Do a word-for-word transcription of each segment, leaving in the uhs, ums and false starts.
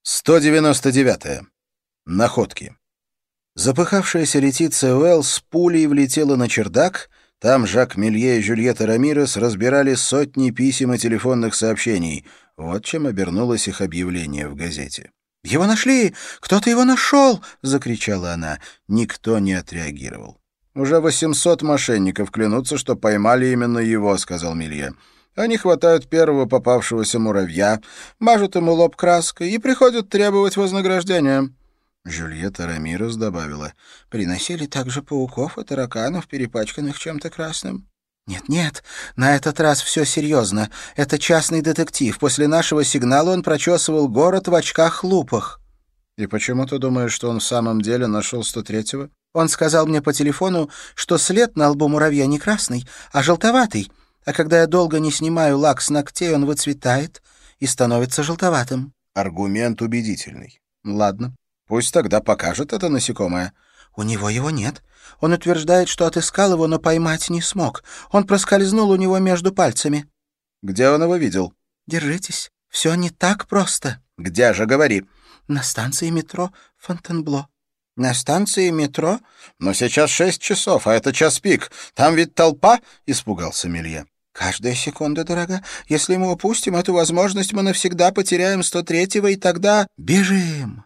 сто девяносто девятое. Находки. Запыхавшаяся Летиция Уэллс пулей влетела на чердак. Там Жак Мелье и Жюльетта Рамирес разбирали сотни писем и телефонных сообщений. Вот чем обернулось их объявление в газете. «Его нашли! Кто-то его нашел!» — закричала она. Никто не отреагировал. «Уже восемьсот мошенников клянутся, что поймали именно его», — сказал Мелье. «Они хватают первого попавшегося муравья, мажут ему лоб краской и приходят требовать вознаграждения». Жюльетта Рамирес добавила: «Приносили также пауков и тараканов, перепачканных чем-то красным». «Нет-нет, на этот раз все серьезно. Это частный детектив. После нашего сигнала он прочесывал город в очках-лупах». «И почему ты думаешь, что он в самом деле нашел сто третьего?» «Он сказал мне по телефону, что след на лбу муравья не красный, а желтоватый, а когда я долго не снимаю лак с ногтей, он выцветает и становится желтоватым». Аргумент убедительный. «Ладно, пусть тогда покажет это насекомое». «У него его нет. Он утверждает, что отыскал его, но поймать не смог. Он проскользнул у него между пальцами». «Где он его видел?» «Держитесь. Все не так просто». «Где же, говори». «На станции метро Фонтенбло». «На станции метро? Но сейчас шесть часов, а это час пик. Там ведь толпа?» — испугался Мелье. «Каждая секунда, дорога. Если мы упустим эту возможность, мы навсегда потеряем сто третьего, и тогда бежим».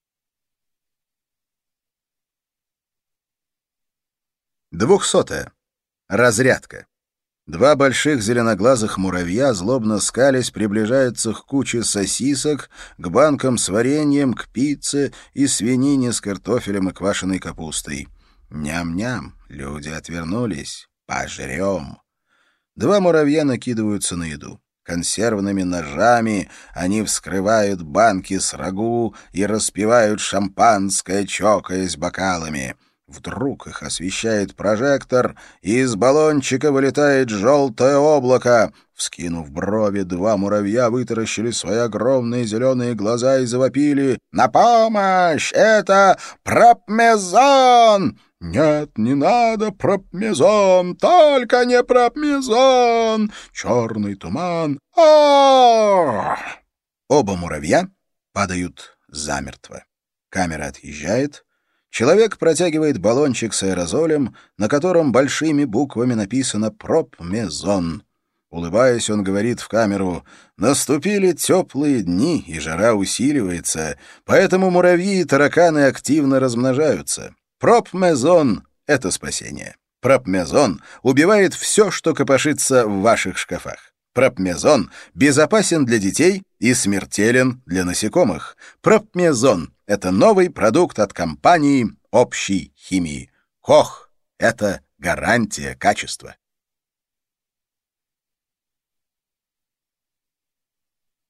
Двухсотое. Разрядка. Два больших зеленоглазых муравья, злобно скалясь, приближаются к куче сосисок, к банкам с вареньем, к пицце и свинине с картофелем и квашеной капустой. Ням-ням, люди отвернулись. Пожрем. Два муравья накидываются на еду. Консервными ножами они вскрывают банки с рагу и распивают шампанское, чокаясь бокалами. Вдруг их освещает прожектор, и из баллончика вылетает желтое облако. Вскинув брови, два муравья вытаращили свои огромные зеленые глаза и завопили: «На помощь! Это пропмезон!» «Нет, не надо пропмезон! Только не пропмезон! Черный туман! а Оба муравья падают замертво. Камера отъезжает. Человек протягивает баллончик с аэрозолем, на котором большими буквами написано «Пропмезон». Улыбаясь, он говорит в камеру: «Наступили теплые дни, и жара усиливается, поэтому муравьи и тараканы активно размножаются. Пропмезон — это спасение. Пропмезон убивает все, что копошится в ваших шкафах. Пропмезон безопасен для детей и смертелен для насекомых. Пропмезон — это новый продукт от компании общей химии. Кох — это гарантия качества».